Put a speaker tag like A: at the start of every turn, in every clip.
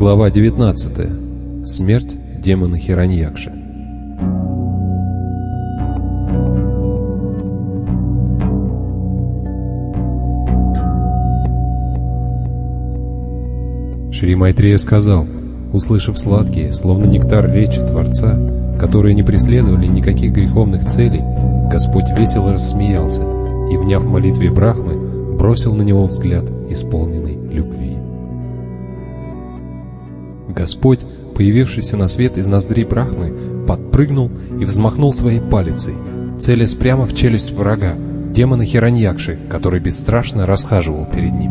A: Глава 19. Смерть демона Хираньякши. Шри Майтрея сказал, услышав сладкие, словно нектар речи Творца, которые не преследовали никаких греховных целей, Господь весело рассмеялся и, вняв молитве Брахмы, бросил на него взгляд, исполненный любви. Господь, появившийся на свет из ноздрей Брахмы, подпрыгнул и взмахнул своей палицей, целясь прямо в челюсть врага, демона Хираньякши, который бесстрашно расхаживал перед ним.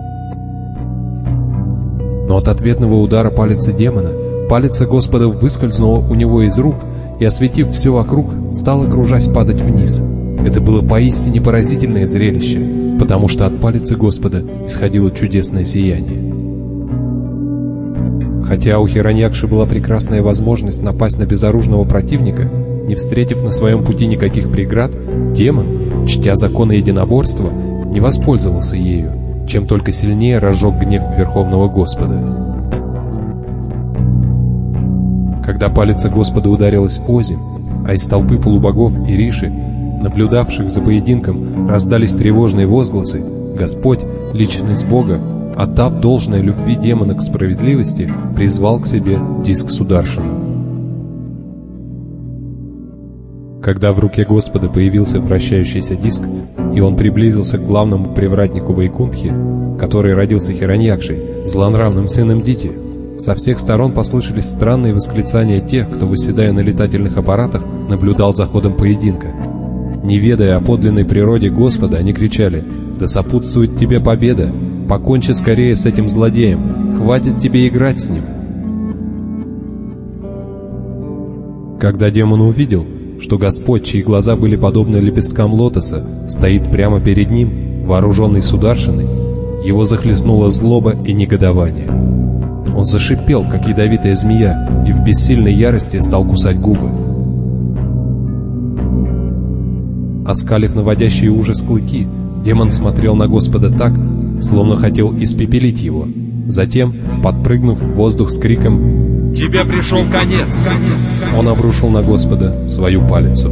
A: Но от ответного удара палицы демона, палица Господа выскользнула у него из рук и, осветив все вокруг, стала, кружась, падать вниз. Это было поистине поразительное зрелище, потому что от палицы Господа исходило чудесное сияние. Хотя у Хираньякши была прекрасная возможность напасть на безоружного противника, не встретив на своем пути никаких преград, демон, чтя законы единоборства, не воспользовался ею, чем только сильнее разжег гнев Верховного Господа. Когда палица Господа ударилась озимь, а из толпы полубогов и риши, наблюдавших за поединком, раздались тревожные возгласы, Господь, личность Бога, отдав должное любви демона к справедливости, призвал к себе диск Сударшана. Когда в руке Господа появился вращающийся диск, и он приблизился к главному привратнику Вайкунтхи, который родился Хираньякшей, злонравным сыном Дити, со всех сторон послышались странные восклицания тех, кто, восседая на летательных аппаратах, наблюдал за ходом поединка. Не ведая о подлинной природе Господа, они кричали: «Да сопутствует тебе победа! Покончи скорее с этим злодеем! Хватит тебе играть с ним!» Когда демон увидел, что Господь, чьи глаза были подобны лепесткам лотоса, стоит прямо перед ним, вооруженный Сударшиной, его захлестнула злоба и негодование. Он зашипел, как ядовитая змея, и в бессильной ярости стал кусать губы. Оскалив наводящие ужас клыки, демон смотрел на Господа так, словно хотел испепелить его. Затем, подпрыгнув в воздух с криком «Тебе пришел конец!», он обрушил на Господа свою палицу.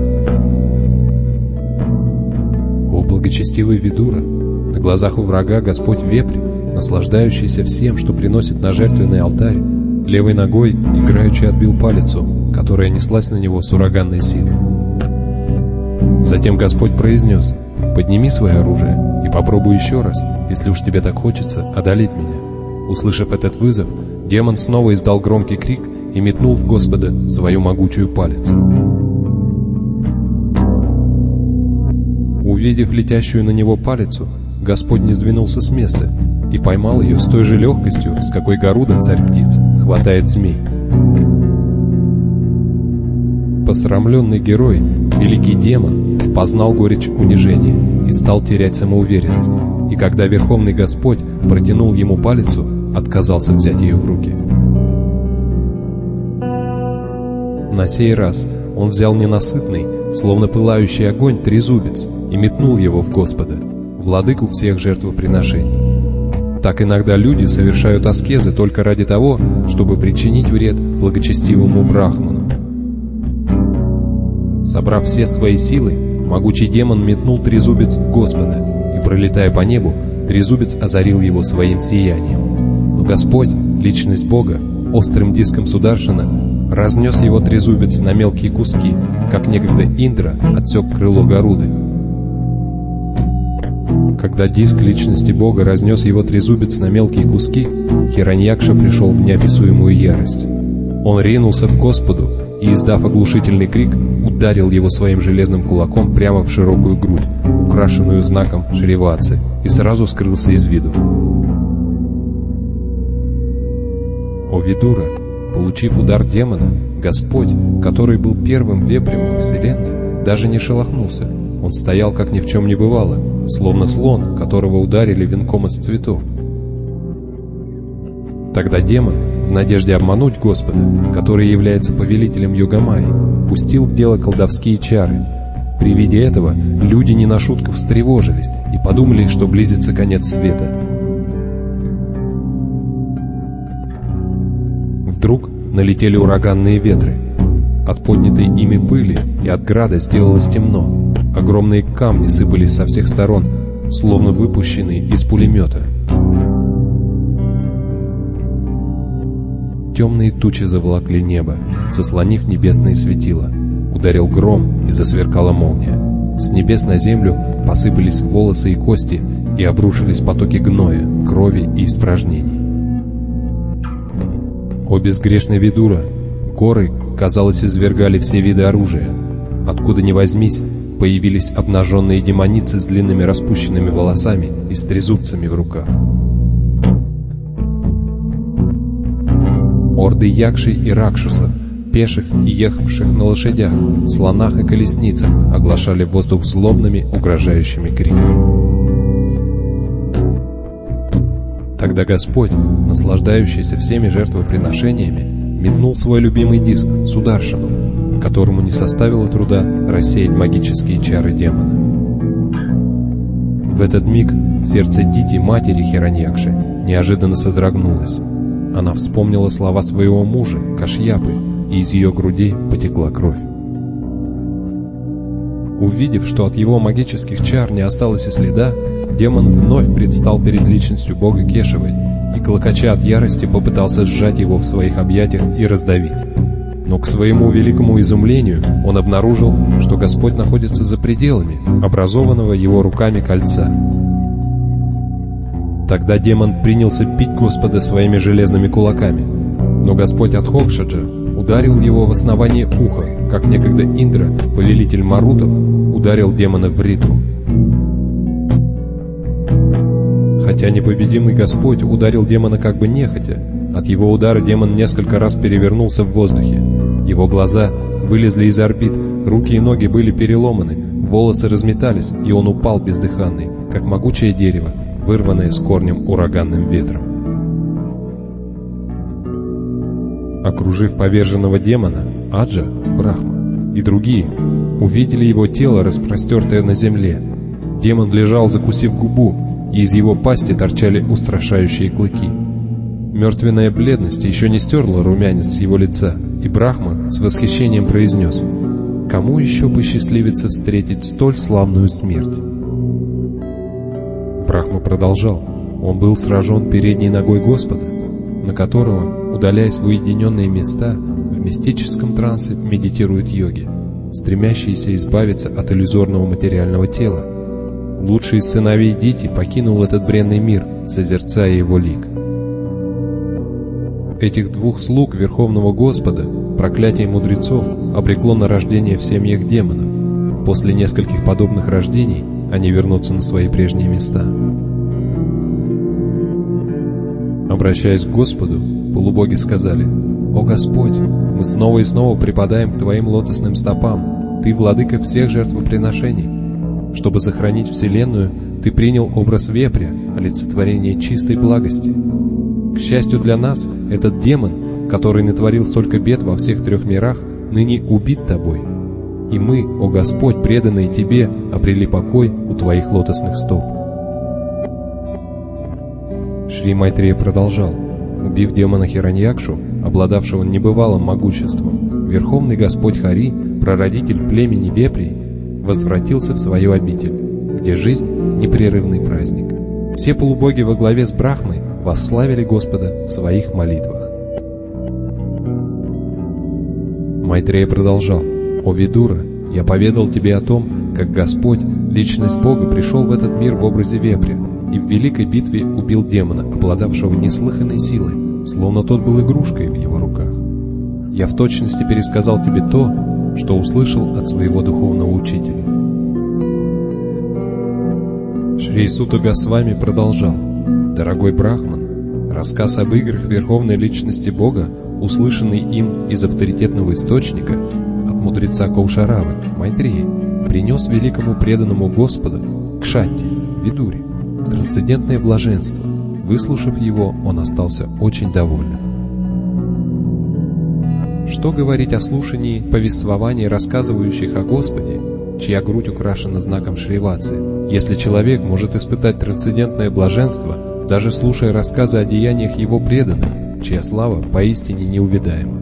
A: О благочестивый Видура! На глазах у врага Господь Вепрь, наслаждающийся всем, что приносит на жертвенный алтарь, левой ногой играючи отбил палицу, которая неслась на него с ураганной силой. Затем Господь произнес: «Подними свое оружие и попробуй еще раз, если уж тебе так хочется, одолеть меня». Услышав этот вызов, демон снова издал громкий крик и метнул в Господа свою могучую палицу. Увидев летящую на него палицу, Господь не сдвинулся с места и поймал ее с той же легкостью, с какой Гаруда, царь птиц, хватает змей. Посрамленный герой, великий демон, познал горечь унижения и стал терять самоуверенность, и когда Верховный Господь протянул ему палицу, отказался взять ее в руки. На сей раз он взял ненасытный, словно пылающий огонь, трезубец и метнул его в Господа, владыку всех жертвоприношений. Так иногда люди совершают аскезы только ради того, чтобы причинить вред благочестивому Брахману. Собрав все свои силы, могучий демон метнул трезубец в Господа, и, пролетая по небу, трезубец озарил его своим сиянием. Но Господь, личность Бога, острым диском Сударшана, разнес его трезубец на мелкие куски, как некогда Индра отсек крыло Гаруды. Когда диск личности Бога разнес его трезубец на мелкие куски, Хираньякша пришел в неописуемую ярость. Он ринулся к Господу и, издав оглушительный крик, ударил его своим железным кулаком прямо в широкую грудь, украшенную знаком Шриватсы, и сразу скрылся из виду. О Видура! Получив удар демона, Господь, который был первым вепрем во вселенной, даже не шелохнулся. Он стоял, как ни в чем не бывало, словно слон, которого ударили венком из цветов. Тогда демон, в надежде обмануть Господа, который является повелителем Йогамайи, пустил в дело колдовские чары. При виде этого люди не на шутку встревожились и подумали, что близится конец света. вдруг налетели ураганные ветры. От поднятой ими пыли и от града сделалось темно. Огромные камни сыпались со всех сторон, словно выпущенные из пулемета. Темные тучи заволокли небо, заслонив небесные светила. Ударил гром и засверкала молния. С небес на землю посыпались волосы и кости и обрушились потоки гноя, крови и испражнений. О безгрешный Видура! Горы, казалось, извергали все виды оружия. Откуда ни возьмись, появились обнаженные демоницы с длинными распущенными волосами и с трезубцами в руках. Орды якшей и ракшасов, пеших и ехавших на лошадях, слонах и колесницах, оглашали воздух злобными, угрожающими криками. Тогда Господь, наслаждающийся всеми жертвоприношениями, метнул свой любимый диск, Сударшану, которому не составило труда рассеять магические чары демона. В этот миг сердце Дити, матери Хираньякши, неожиданно содрогнулось. Она вспомнила слова своего мужа, Кашьяпы, и из ее грудей потекла кровь. Увидев, что от его магических чар не осталось и следа, демон вновь предстал перед личностью бога Кешевой и, клокоча от ярости, попытался сжать его в своих объятиях и раздавить. Но к своему великому изумлению он обнаружил, что Господь находится за пределами образованного его руками кольца. Тогда демон принялся бить Господа своими железными кулаками, но Господь Адхокшаджа ударил его в основание уха, как некогда Индра, повелитель марутов, ударил демона в Ридру. Хотя непобедимый Господь ударил демона как бы нехотя, от его удара демон несколько раз перевернулся в воздухе. Его глаза вылезли из орбит, руки и ноги были переломаны, волосы разметались, и он упал бездыханный, как могучее дерево, вырванное с корнем ураганным ветром. Окружив поверженного демона, Аджа, Брахма и другие увидели его тело, распростертое на земле. Демон лежал, закусив губу, и из его пасти торчали устрашающие клыки. Мертвенная бледность еще не стерла румянец с его лица, и Брахма с восхищением произнес: «Кому еще посчастливится встретить столь славную смерть?» Брахма продолжал: «Он был сражен передней ногой Господа, на которого, удаляясь в уединенные места, в мистическом трансе медитируют йоги, стремящиеся избавиться от иллюзорного материального тела. Лучший из сыновей Дити покинул этот бренный мир, созерцая его лик. Этих двух слуг Верховного Господа проклятие мудрецов обрекло на рождение в семьях демонов. После нескольких подобных рождений они вернутся на свои прежние места». Обращаясь к Господу, полубоги сказали: «О Господь, мы снова и снова припадаем к Твоим лотосным стопам. Ты владыка всех жертвоприношений. Чтобы сохранить Вселенную, Ты принял образ вепря, олицетворение чистой благости. К счастью для нас, этот демон, который натворил столько бед во всех 3 мирах, ныне убит Тобой. И мы, о Господь, преданные Тебе, обрели покой у Твоих лотосных стоп». Шри Майтрея продолжал: «Убив демона Хираньякшу, обладавшего небывалым могуществом, Верховный Господь Хари, прародитель племени вепрей, возвратился в свою обитель, где жизнь — непрерывный праздник. Все полубоги во главе с Брахмой восславили Господа в своих молитвах». Майтрея продолжал: «О Видура, я поведал тебе о том, как Господь, личность Бога, пришел в этот мир в образе вепря и в великой битве убил демона, обладавшего неслыханной силой, словно тот был игрушкой в его руках. Я в точности пересказал тебе то, что услышал от своего духовного учителя». Шри Сута Госвами продолжал: «Дорогой Брахман, рассказ об играх Верховной Личности Бога, услышанный им из авторитетного источника, от мудреца Каушаравы, Майтреи, принес великому преданному Господу, Кшатти, Видуре, трансцендентное блаженство. Выслушав его, он остался очень довольным». Что говорить о слушании повествований, рассказывающих о Господе, чья грудь украшена знаком Шриватсы, если человек может испытать трансцендентное блаженство, даже слушая рассказы о деяниях его преданных, чья слава поистине неувидаема.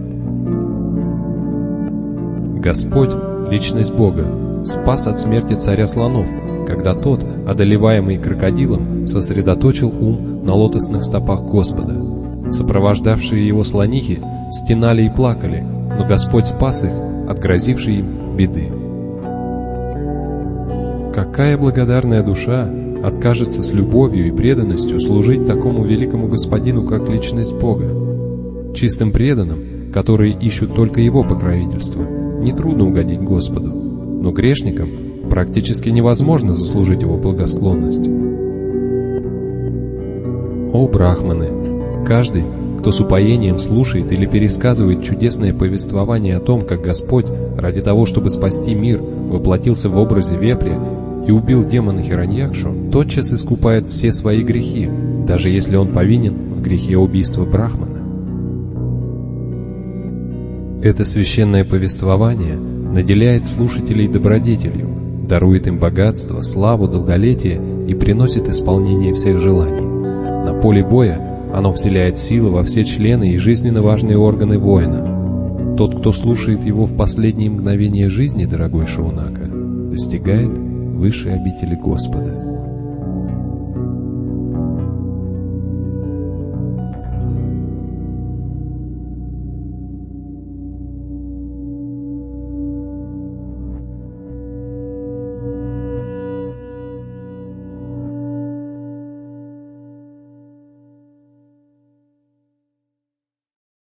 A: Господь, личность Бога, спас от смерти царя слонов, когда тот, одолеваемый крокодилом, сосредоточил ум на лотосных стопах Господа. Сопровождавшие его слонихи стенали и плакали, но Господь спас их от грозившей им беды. Какая благодарная душа откажется с любовью и преданностью служить такому великому Господину, как личность Бога? Чистым преданным, которые ищут только Его покровительство, нетрудно угодить Господу, но грешникам практически невозможно заслужить Его благосклонность. О брахманы! Каждый, кто с упоением слушает или пересказывает чудесное повествование о том, как Господь, ради того, чтобы спасти мир, воплотился в образе вепря и убил демона Хираньякшу, тотчас искупает все свои грехи, даже если он повинен в грехе убийства брахмана. Это священное повествование наделяет слушателей добродетелью, дарует им богатство, славу, долголетие и приносит исполнение всех желаний. На поле боя оно вселяет силы во все члены и жизненно важные органы воина. Тот, кто слушает его в последние мгновения жизни, дорогой Шаунака, достигает высшей обители Господа.